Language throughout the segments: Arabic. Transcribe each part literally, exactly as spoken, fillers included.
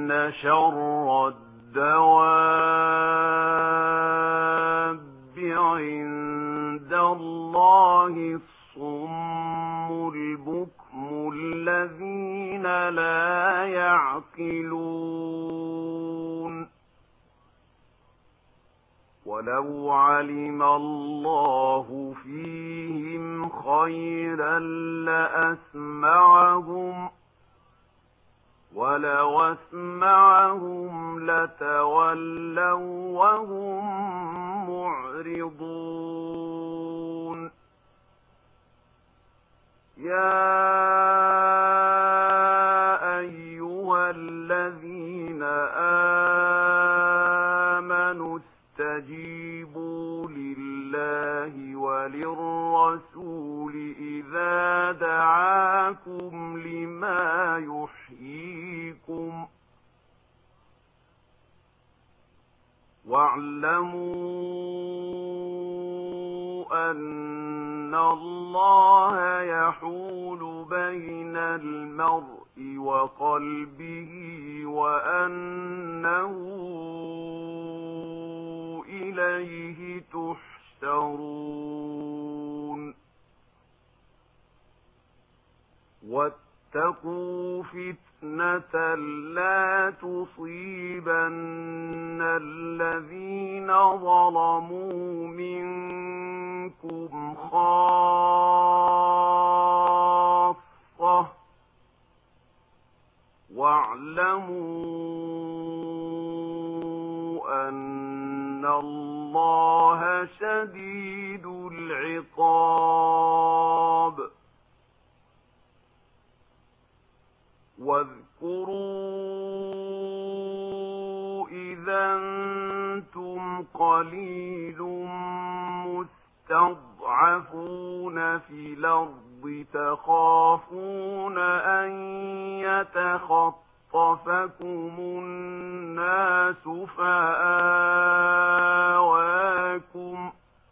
إن شر الدواب عند الله الصم البكم الذين لا يعقلون ولو علم الله فيهم خيرا لأسمعهم ولو أسمعهم لتولوا وهم معرضون يا أيها الذين آمنوا استجيبوا لله وللرسول إذا دعاكم لما يحييكم واعلموا أن الله يحول بين المرء وقلبه وأنه إليه تحشرون واتقوا فتنة لا تصيبن الذين ظلموا منكم خاصة واعلموا أن الله شديد العقاب واذكروا إذا أنتم قليل مستضعفون في الأرض تخافون أن يتخطفكم الناس فآواكم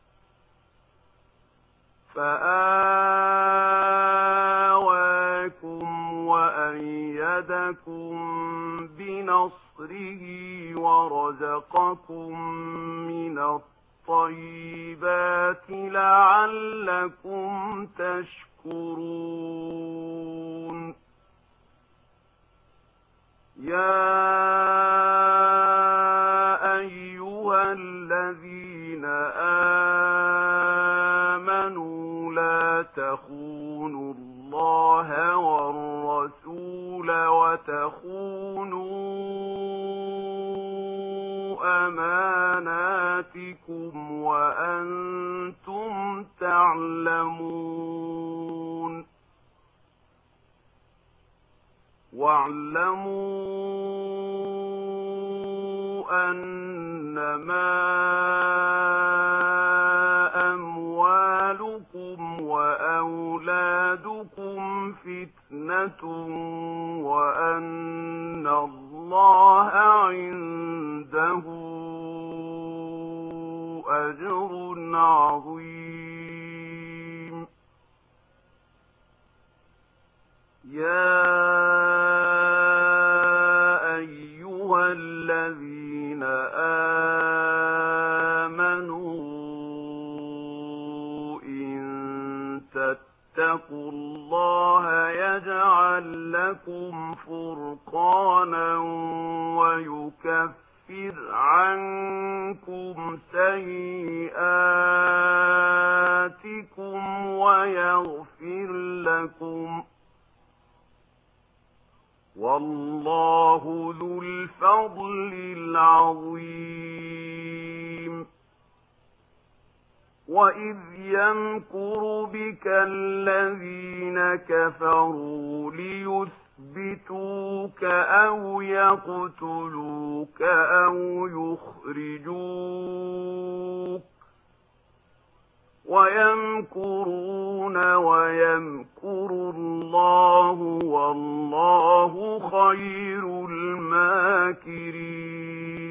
فآواكم وأيدكم بنصره ورزقكم من الطيبات لعلكم تشكرون يا أيها الذين آمنوا لا تخونوا الله والرسول وتخونوا أماناتكم وأنتم تعلمون واعلموا أنما أموالكم وأولادكم فتنة وأن الله عنده أجر عظيم يا أيها الذين آمنوا إن تتقوا الله يجعل لكم فرقانا ويكفر عنكم سيئاتكم ويغفر لكم والله ذو الفضل العظيم وإذ يمكر بك الذين كفروا ليثبتوك أو يقتلوك أو يخرجوك ويمكرون ويمكر الله والله خير الماكرين